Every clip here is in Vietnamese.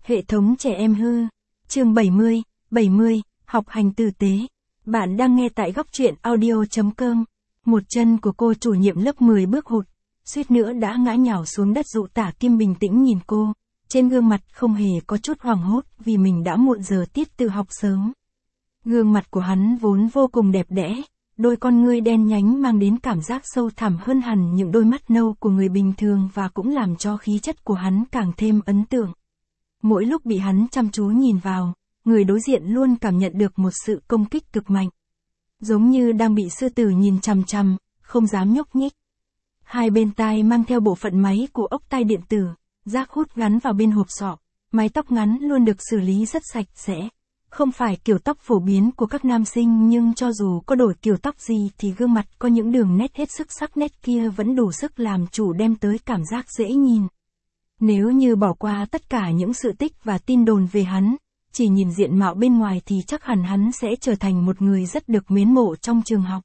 Hệ thống trẻ em hư. Chương 70, học hành tử tế. Bạn đang nghe tại góc truyện audio.com. Một chân của cô chủ nhiệm lớp 10 bước hụt, suýt nữa đã ngã nhào xuống đất. Dụ Tả Kim bình tĩnh nhìn cô, trên gương mặt không hề có chút hoảng hốt vì mình đã muộn giờ tiết tự học sớm. Gương mặt của hắn vốn vô cùng đẹp đẽ, đôi con ngươi đen nhánh mang đến cảm giác sâu thẳm hơn hẳn những đôi mắt nâu của người bình thường và cũng làm cho khí chất của hắn càng thêm ấn tượng. Mỗi lúc bị hắn chăm chú nhìn vào, người đối diện luôn cảm nhận được một sự công kích cực mạnh. Giống như đang bị sư tử nhìn chằm chằm, không dám nhúc nhích. Hai bên tai mang theo bộ phận máy của ốc tai điện tử, rác hút gắn vào bên hộp sọ, mái tóc ngắn luôn được xử lý rất sạch sẽ. Không phải kiểu tóc phổ biến của các nam sinh, nhưng cho dù có đổi kiểu tóc gì thì gương mặt có những đường nét hết sức sắc nét kia vẫn đủ sức làm chủ đem tới cảm giác dễ nhìn. Nếu như bỏ qua tất cả những sự tích và tin đồn về hắn, chỉ nhìn diện mạo bên ngoài thì chắc hẳn hắn sẽ trở thành một người rất được mến mộ trong trường học.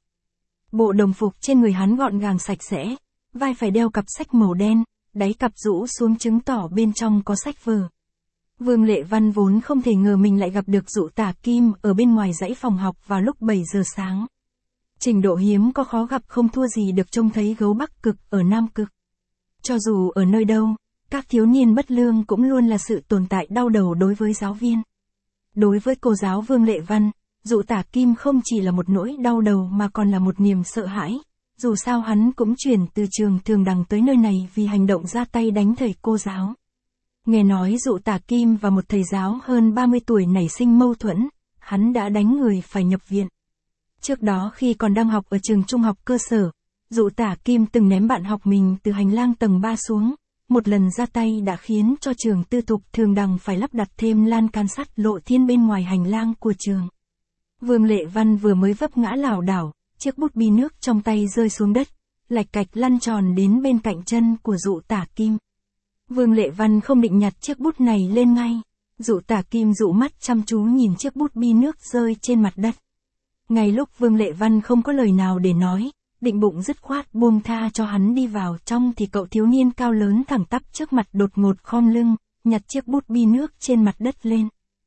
Bộ đồng phục trên người hắn gọn gàng sạch sẽ, vai phải đeo cặp sách màu đen, đáy cặp rũ xuống chứng tỏ bên trong có sách vở. Vương Lệ Văn vốn không thể ngờ mình lại gặp được Dụ Tả Kim ở bên ngoài dãy phòng học vào lúc 7 giờ sáng. Trình độ hiếm có khó gặp không thua gì được trông thấy gấu Bắc Cực ở Nam Cực. Cho dù ở nơi đâu, các thiếu niên bất lương cũng luôn là sự tồn tại đau đầu đối với giáo viên. Đối với cô giáo Vương Lệ Văn, Dụ Tả Kim không chỉ là một nỗi đau đầu mà còn là một niềm sợ hãi. Dù sao hắn cũng chuyển từ trường Thường Đằng tới nơi này vì hành động ra tay đánh thầy cô giáo. Nghe nói Dụ Tả Kim và một thầy giáo hơn 30 tuổi nảy sinh mâu thuẫn, hắn đã đánh người phải nhập viện. Trước đó khi còn đang học ở trường trung học cơ sở, Dụ Tả Kim từng ném bạn học mình từ hành lang tầng 3 xuống. Một lần ra tay đã khiến cho trường tư thục Thường Đằng phải lắp đặt thêm lan can sắt lộ thiên bên ngoài hành lang của trường. Vương Lệ Văn vừa mới vấp ngã lảo đảo, chiếc bút bi nước trong tay rơi xuống đất, lạch cạch lăn tròn đến bên cạnh chân của Dụ Tả Kim. Vương Lệ Văn không định nhặt chiếc bút này lên ngay. Dụ Tả Kim dụ mắt chăm chú nhìn chiếc bút bi nước rơi trên mặt đất. Ngay lúc Vương Lệ Văn không có lời nào để nói, định bụng dứt khoát buông tha cho hắn đi vào trong thì cậu thiếu niên cao lớn thẳng tắp trước mặt đột ngột khom lưng, nhặt chiếc bút bi nước trên mặt đất lên.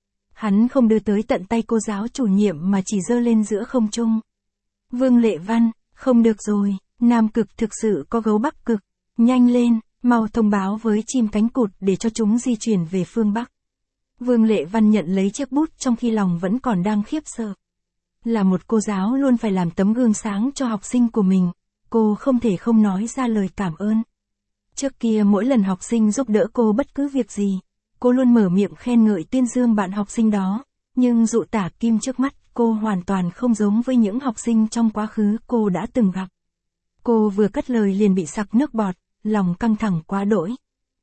Hắn không đưa tới tận tay cô giáo chủ nhiệm mà chỉ giơ lên giữa không trung. Vương Lệ Văn, không được rồi, Nam Cực thực sự có gấu Bắc Cực, nhanh lên, mau thông báo với chim cánh cụt để cho chúng di chuyển về phương Bắc. Vương Lệ Văn nhận lấy chiếc bút trong khi lòng vẫn còn đang khiếp sợ. Là một cô giáo luôn phải làm tấm gương sáng cho học sinh của mình, cô không thể không nói ra lời cảm ơn. Trước kia mỗi lần học sinh giúp đỡ cô bất cứ việc gì, cô luôn mở miệng khen ngợi tuyên dương bạn học sinh đó, nhưng Dụ Tả Kim trước mắt cô hoàn toàn không giống với những học sinh trong quá khứ cô đã từng gặp. Cô vừa cất lời liền bị sặc nước bọt, lòng căng thẳng quá đỗi.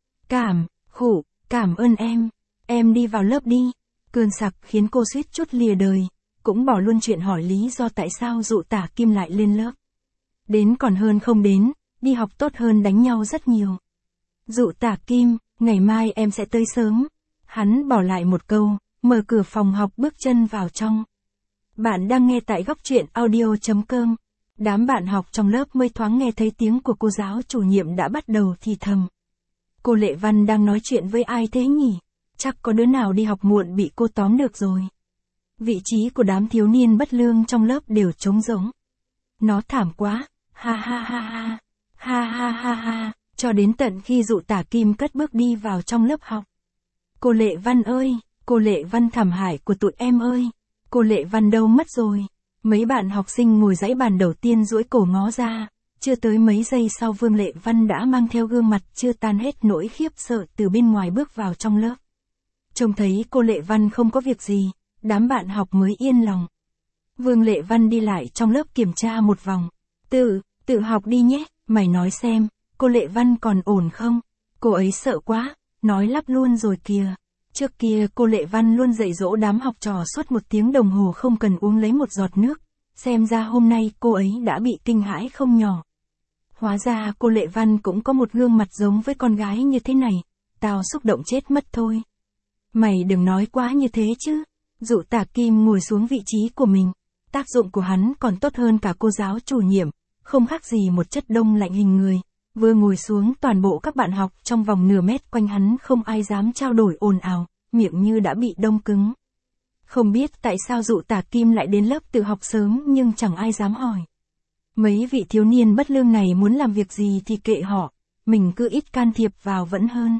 Cảm ơn em đi vào lớp đi. Cơn sặc khiến cô suýt chút lìa đời, cũng bỏ luôn chuyện hỏi lý do tại sao Dụ Tả Kim lại lên lớp. Đến còn hơn không đến, đi học tốt hơn đánh nhau rất nhiều. Dụ Tả Kim, ngày mai em sẽ tới sớm. Hắn bỏ lại một câu, mở cửa phòng học bước chân vào trong. Bạn đang nghe tại góc truyện audio.com. Đám bạn học trong lớp mới thoáng nghe thấy tiếng của cô giáo chủ nhiệm đã bắt đầu thì thầm. Cô Lệ Văn đang nói chuyện với ai thế nhỉ? Chắc có đứa nào đi học muộn bị cô tóm được rồi. Vị trí của đám thiếu niên bất lương trong lớp đều trống rỗng. Nó thảm quá, ha ha ha ha, ha ha ha ha, cho đến tận khi Dụ Tả Kim cất bước đi vào trong lớp học. Cô Lệ Văn ơi, cô Lệ Văn thảm hại của tụi em ơi, cô Lệ Văn đâu mất rồi? Mấy bạn học sinh ngồi dãy bàn đầu tiên duỗi cổ ngó ra, chưa tới mấy giây sau Vương Lệ Văn đã mang theo gương mặt chưa tan hết nỗi khiếp sợ từ bên ngoài bước vào trong lớp. Trông thấy cô Lệ Văn không có việc gì, đám bạn học mới yên lòng. Vương Lệ Văn đi lại trong lớp kiểm tra một vòng. Tự học đi nhé, mày nói xem, cô Lệ Văn còn ổn không? Cô ấy sợ quá, nói lắp luôn rồi kìa. Trước kia cô Lệ Văn luôn dạy dỗ đám học trò suốt 1 tiếng đồng hồ không cần uống lấy một giọt nước. Xem ra hôm nay cô ấy đã bị kinh hãi không nhỏ. Hóa ra cô Lệ Văn cũng có một gương mặt giống với con gái như thế này. Tao xúc động chết mất thôi. Mày đừng nói quá như thế chứ. Dụ Tả Kim ngồi xuống vị trí của mình. Tác dụng của hắn còn tốt hơn cả cô giáo chủ nhiệm, không khác gì một chất đông lạnh hình người. Vừa ngồi xuống toàn bộ các bạn học trong vòng nửa mét quanh hắn không ai dám trao đổi ồn ào, miệng như đã bị đông cứng. Không biết tại sao dụ Tả Kim lại đến lớp tự học sớm nhưng chẳng ai dám hỏi. Mấy vị thiếu niên bất lương này muốn làm việc gì thì kệ họ, mình cứ ít can thiệp vào vẫn hơn.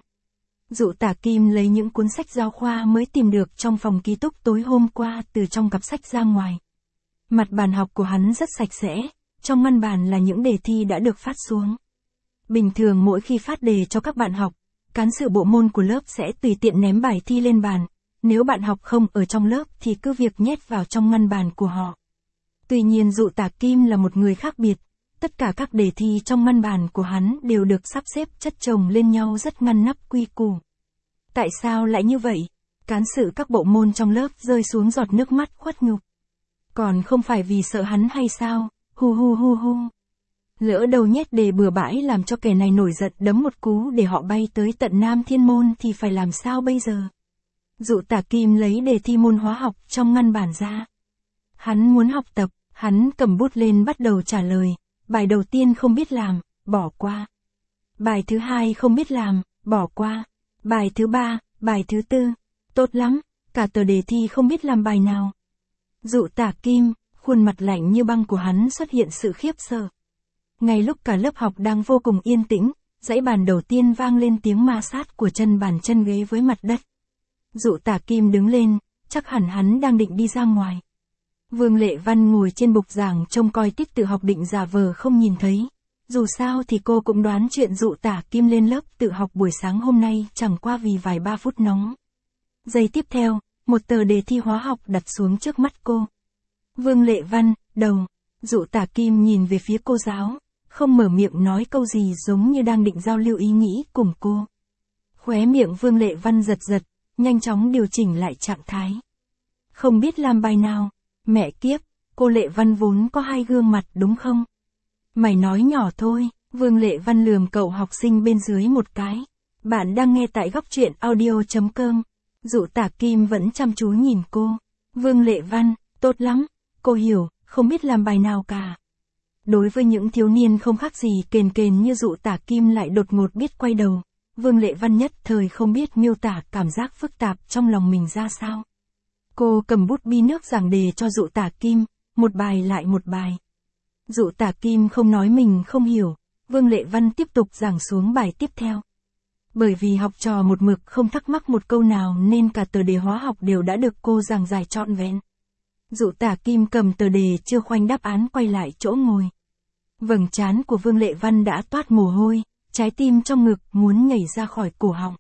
Dụ Tả Kim lấy những cuốn sách giáo khoa mới tìm được trong phòng ký túc tối hôm qua từ trong cặp sách ra ngoài. Mặt bàn học của hắn rất sạch sẽ, trong ngăn bàn là những đề thi đã được phát xuống. Bình thường mỗi khi phát đề cho các bạn học, cán sự bộ môn của lớp sẽ tùy tiện ném bài thi lên bàn, nếu bạn học không ở trong lớp thì cứ việc nhét vào trong ngăn bàn của họ. Tuy nhiên dụ Tả Kim là một người khác biệt, tất cả các đề thi trong ngăn bàn của hắn đều được sắp xếp chất chồng lên nhau rất ngăn nắp quy củ. Tại sao lại như vậy? Cán sự các bộ môn trong lớp rơi xuống giọt nước mắt khuất nhục. Còn không phải vì sợ hắn hay sao? Hu hu hu hu. Lỡ đầu nhét đề bừa bãi làm cho kẻ này nổi giận đấm một cú để họ bay tới tận Nam Thiên Môn thì phải làm sao bây giờ? Dụ Tả Kim lấy đề thi môn hóa học trong ngăn bản ra. Hắn muốn học tập, hắn cầm bút lên bắt đầu trả lời. Bài đầu tiên không biết làm, bỏ qua. Bài thứ hai không biết làm, bỏ qua. Bài thứ ba, bài thứ tư, tốt lắm, cả tờ đề thi không biết làm bài nào. Dụ Tả Kim, khuôn mặt lạnh như băng của hắn xuất hiện sự khiếp sợ. Ngay lúc cả lớp học đang vô cùng yên tĩnh, dãy bàn đầu tiên vang lên tiếng ma sát của chân bàn chân ghế với mặt đất. Dụ Tả Kim đứng lên, chắc hẳn hắn đang định đi ra ngoài. Vương Lệ Văn ngồi trên bục giảng trông coi tiết tự học định giả vờ không nhìn thấy. Dù sao thì cô cũng đoán chuyện dụ Tả Kim lên lớp tự học buổi sáng hôm nay chẳng qua vì vài ba phút nóng. Giây tiếp theo, một tờ đề thi hóa học đặt xuống trước mắt cô. Vương Lệ Văn, đầu. Dụ Tả Kim nhìn về phía cô giáo, không mở miệng nói câu gì giống như đang định giao lưu ý nghĩ cùng cô. Khóe miệng Vương Lệ Văn giật giật, nhanh chóng điều chỉnh lại trạng thái. Không biết làm bài nào, mẹ kiếp, cô Lệ Văn vốn có hai gương mặt đúng không? Mày nói nhỏ thôi, Vương Lệ Văn lườm cậu học sinh bên dưới một cái. Bạn đang nghe tại góc truyện audio.com. Dụ Tả Kim vẫn chăm chú nhìn cô. Vương Lệ Văn, tốt lắm, cô hiểu, không biết làm bài nào cả. Đối với những thiếu niên không khác gì kền kền như dụ Tả Kim lại đột ngột biết quay đầu, Vương Lệ Văn nhất thời không biết miêu tả cảm giác phức tạp trong lòng mình ra sao. Cô cầm bút bi nước giảng đề cho dụ Tả Kim, một bài lại một bài. Dụ Tả Kim không nói mình không hiểu, Vương Lệ Văn tiếp tục giảng xuống bài tiếp theo. Bởi vì học trò một mực không thắc mắc một câu nào nên cả tờ đề hóa học đều đã được cô giảng giải trọn vẹn. Dụ Tả Kim cầm tờ đề chưa khoanh đáp án quay lại chỗ ngồi. Vầng trán của Vương Lệ Văn đã toát mồ hôi, trái tim trong ngực muốn nhảy ra khỏi cổ họng.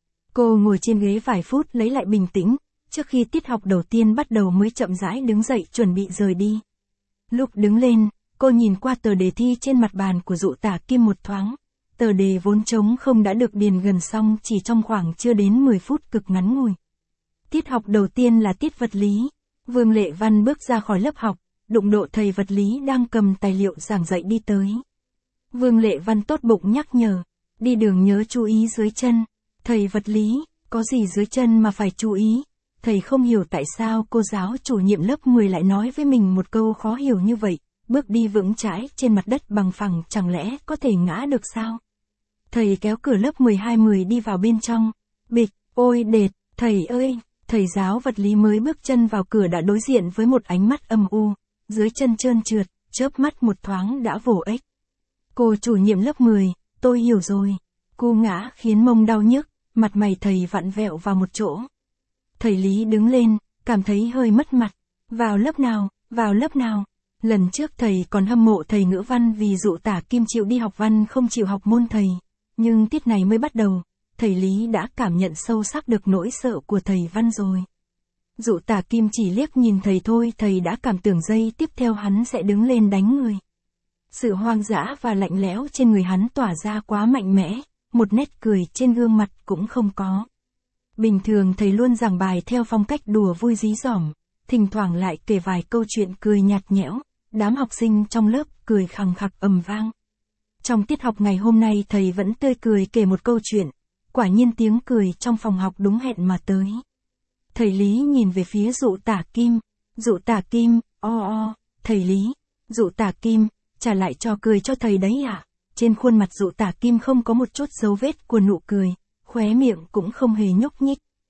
Cô ngồi trên ghế vài phút lấy lại bình tĩnh, trước khi tiết học đầu tiên bắt đầu mới chậm rãi đứng dậy chuẩn bị rời đi. Lúc đứng lên, cô nhìn qua tờ đề thi trên mặt bàn của dụ Tả Kim một thoáng. Tờ đề vốn trống không đã được điền gần xong chỉ trong khoảng chưa đến 10 phút cực ngắn ngủi. Tiết học đầu tiên là tiết vật lý. Vương Lệ Văn bước ra khỏi lớp học, đụng độ thầy vật lý đang cầm tài liệu giảng dạy đi tới. Vương Lệ Văn tốt bụng nhắc nhở, đi đường nhớ chú ý dưới chân. Thầy vật lý, có gì dưới chân mà phải chú ý? Thầy không hiểu tại sao cô giáo chủ nhiệm lớp 10 lại nói với mình một câu khó hiểu như vậy. Bước đi vững chãi trên mặt đất bằng phẳng chẳng lẽ có thể ngã được sao? Thầy kéo cửa lớp 12-10 đi vào bên trong. Bịch, ôi đệt, thầy ơi! Thầy giáo vật lý mới bước chân vào cửa đã đối diện với một ánh mắt âm u, dưới chân trơn trượt, chớp mắt một thoáng đã vồ ếch. Cô chủ nhiệm lớp 10, tôi hiểu rồi. Cô ngã khiến mông đau nhức, mặt mày thầy vặn vẹo vào một chỗ. Thầy Lý đứng lên, cảm thấy hơi mất mặt. Vào lớp nào, vào lớp nào? Lần trước thầy còn hâm mộ thầy ngữ văn vì dụ Tả Kim chịu đi học văn không chịu học môn thầy. Nhưng tiết này mới bắt đầu, thầy Lý đã cảm nhận sâu sắc được nỗi sợ của thầy văn rồi. Dụ Tả Kim chỉ liếc nhìn thầy thôi, thầy đã cảm tưởng giây tiếp theo hắn sẽ đứng lên đánh người. Sự hoang dã và lạnh lẽo trên người hắn tỏa ra quá mạnh mẽ, một nét cười trên gương mặt cũng không có. Bình thường thầy luôn giảng bài theo phong cách đùa vui dí dỏm, thỉnh thoảng lại kể vài câu chuyện cười nhạt nhẽo, đám học sinh trong lớp cười khằng khặc ầm vang. Trong tiết học ngày hôm nay thầy vẫn tươi cười kể một câu chuyện, quả nhiên tiếng cười trong phòng học đúng hẹn mà tới. Thầy Lý nhìn về phía dụ Tả Kim, dụ Tả Kim, thầy Lý, dụ Tả Kim, trả lại trò cười cho thầy đấy à? Trên khuôn mặt dụ Tả Kim không có một chút dấu vết của nụ cười, khóe miệng cũng không hề nhúc nhích.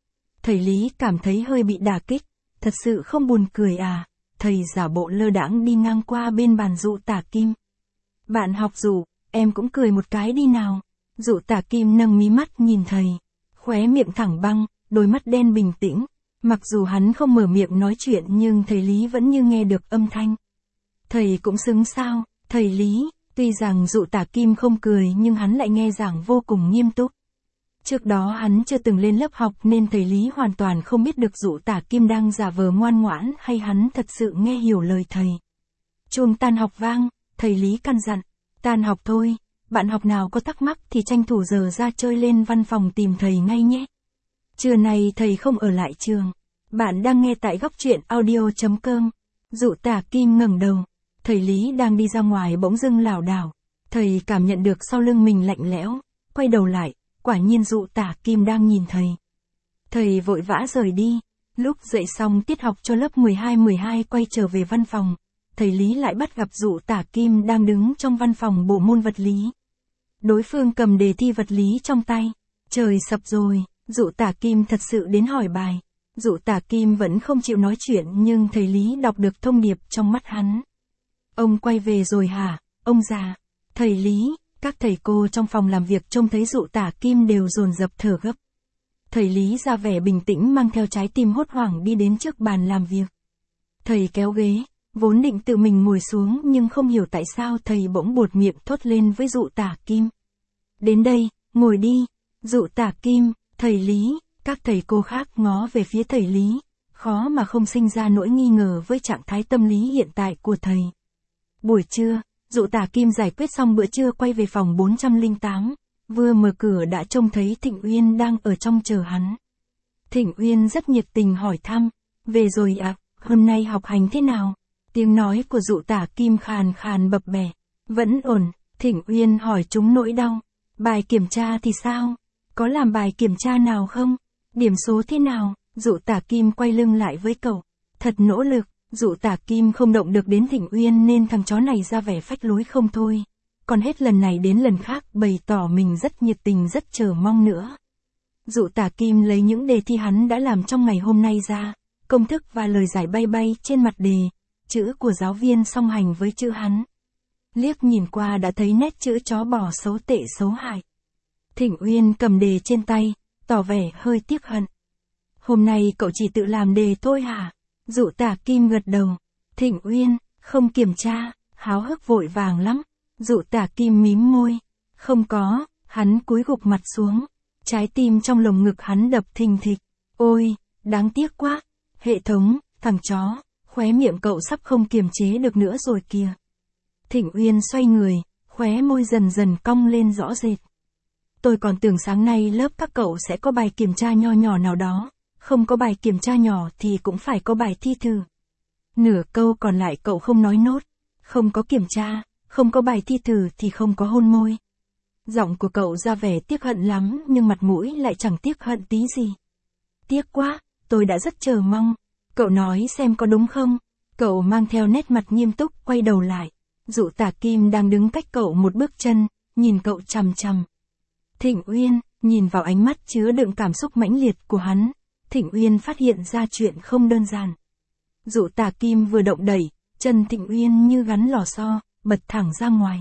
Thầy Lý cảm thấy hơi bị đả kích. Thật sự không buồn cười à? Thầy giả bộ lơ đãng đi ngang qua bên bàn Dụ Tả Kim. Bạn học Dụ, em cũng cười một cái đi nào. Dụ Tả Kim nâng mí mắt nhìn thầy. Khóe miệng thẳng băng, đôi mắt đen bình tĩnh. Mặc dù hắn không mở miệng nói chuyện nhưng thầy Lý vẫn như nghe được âm thanh. Thầy cũng xứng sao, thầy Lý, tuy rằng Dụ Tả Kim không cười nhưng hắn lại nghe giảng vô cùng nghiêm túc. Trước đó hắn chưa từng lên lớp học nên thầy Lý hoàn toàn không biết được Dụ Tả Kim đang giả vờ ngoan ngoãn hay hắn thật sự nghe hiểu lời thầy. Chuông tan học vang, thầy Lý căn dặn, tan học thôi, bạn học nào có thắc mắc thì tranh thủ giờ ra chơi lên văn phòng tìm thầy ngay nhé. Trưa nay thầy không ở lại trường. Bạn đang nghe tại Góc Truyện Audio.com. Dụ Tả Kim ngẩng đầu. Thầy Lý đang đi ra ngoài bỗng dưng lảo đảo. Thầy cảm nhận được sau lưng mình lạnh lẽo. Quay đầu lại, quả nhiên Dụ Tả Kim đang nhìn thầy. Thầy vội vã rời đi. Lúc dậy xong tiết học cho lớp 12 quay trở về văn phòng. Thầy Lý lại bắt gặp Dụ Tả Kim đang đứng trong văn phòng bộ môn vật lý. Đối phương cầm đề thi vật lý trong tay. Trời sập rồi, Dụ Tả Kim thật sự đến hỏi bài. Dụ Tả Kim vẫn không chịu nói chuyện nhưng thầy Lý đọc được thông điệp trong mắt hắn. Ông quay về rồi hả, ông già? Thầy Lý, các thầy cô trong phòng làm việc trông thấy Dụ Tả Kim đều dồn dập thở gấp. Thầy Lý ra vẻ bình tĩnh mang theo trái tim hốt hoảng đi đến trước bàn làm việc. Thầy kéo ghế, vốn định tự mình ngồi xuống nhưng không hiểu tại sao thầy bỗng buột miệng thốt lên với Dụ Tả Kim. Đến đây, ngồi đi. Dụ Tả Kim, thầy Lý. Các thầy cô khác ngó về phía thầy Lý, khó mà không sinh ra nỗi nghi ngờ với trạng thái tâm lý hiện tại của thầy. Buổi trưa, Dụ Tả Kim giải quyết xong bữa trưa quay về phòng 408, vừa mở cửa đã trông thấy Thịnh Uyên đang ở trong chờ hắn. Thịnh Uyên rất nhiệt tình hỏi thăm, về rồi ạ, hôm nay học hành thế nào? Tiếng nói của Dụ Tả Kim khàn khàn bập bẹ, vẫn ổn. Thịnh Uyên hỏi trúng nỗi đau, bài kiểm tra thì sao? Có làm bài kiểm tra nào không? Điểm số thế nào? Dụ Tả Kim quay lưng lại với cậu. Thật nỗ lực, Dụ Tả Kim không động được đến Thịnh Uyên nên thằng chó này ra vẻ phách lối không thôi. Còn hết lần này đến lần khác bày tỏ mình rất nhiệt tình rất chờ mong nữa. Dụ Tả Kim lấy những đề thi hắn đã làm trong ngày hôm nay ra, công thức và lời giải bay bay trên mặt đề, chữ của giáo viên song hành với chữ hắn. Liếc nhìn qua đã thấy nét chữ chó bò xấu tệ xấu hại. Thịnh Uyên cầm đề trên tay, tỏ vẻ hơi tiếc hận. Hôm nay cậu chỉ tự làm đề thôi hả? Dụ Tả Kim gật đầu. Thịnh Uyên, không kiểm tra, háo hức vội vàng lắm. Dụ Tả Kim mím môi. Không có, hắn cúi gục mặt xuống. Trái tim trong lồng ngực hắn đập thình thịch. Ôi, đáng tiếc quá. Hệ thống, thằng chó, khóe miệng cậu sắp không kiềm chế được nữa rồi kìa. Thịnh Uyên xoay người, khóe môi dần dần cong lên rõ rệt. Tôi còn tưởng sáng nay lớp các cậu sẽ có bài kiểm tra nho nhỏ nào đó, không có bài kiểm tra nhỏ thì cũng phải có bài thi thử. Nửa câu còn lại cậu không nói nốt, không có kiểm tra, không có bài thi thử thì không có hôn môi. Giọng của cậu ra vẻ tiếc hận lắm nhưng mặt mũi lại chẳng tiếc hận tí gì. Tiếc quá, tôi đã rất chờ mong. Cậu nói xem có đúng không? Cậu mang theo nét mặt nghiêm túc quay đầu lại. Dụ Tả Kim đang đứng cách cậu một bước chân, nhìn cậu chằm chằm. Thịnh Uyên, nhìn vào ánh mắt chứa đựng cảm xúc mãnh liệt của hắn, Thịnh Uyên phát hiện ra chuyện không đơn giản. Dụ Tả Kim vừa động đẩy, chân Thịnh Uyên như gắn lò xo, bật thẳng ra ngoài.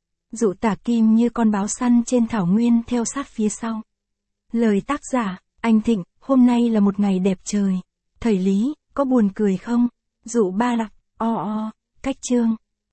Dụ Tả Kim như con báo săn trên thảo nguyên theo sát phía sau. Lời tác giả, anh Thịnh, hôm nay là một ngày đẹp trời. Thầy Lý, có buồn cười không? Dụ Ba Lặc, cách chương.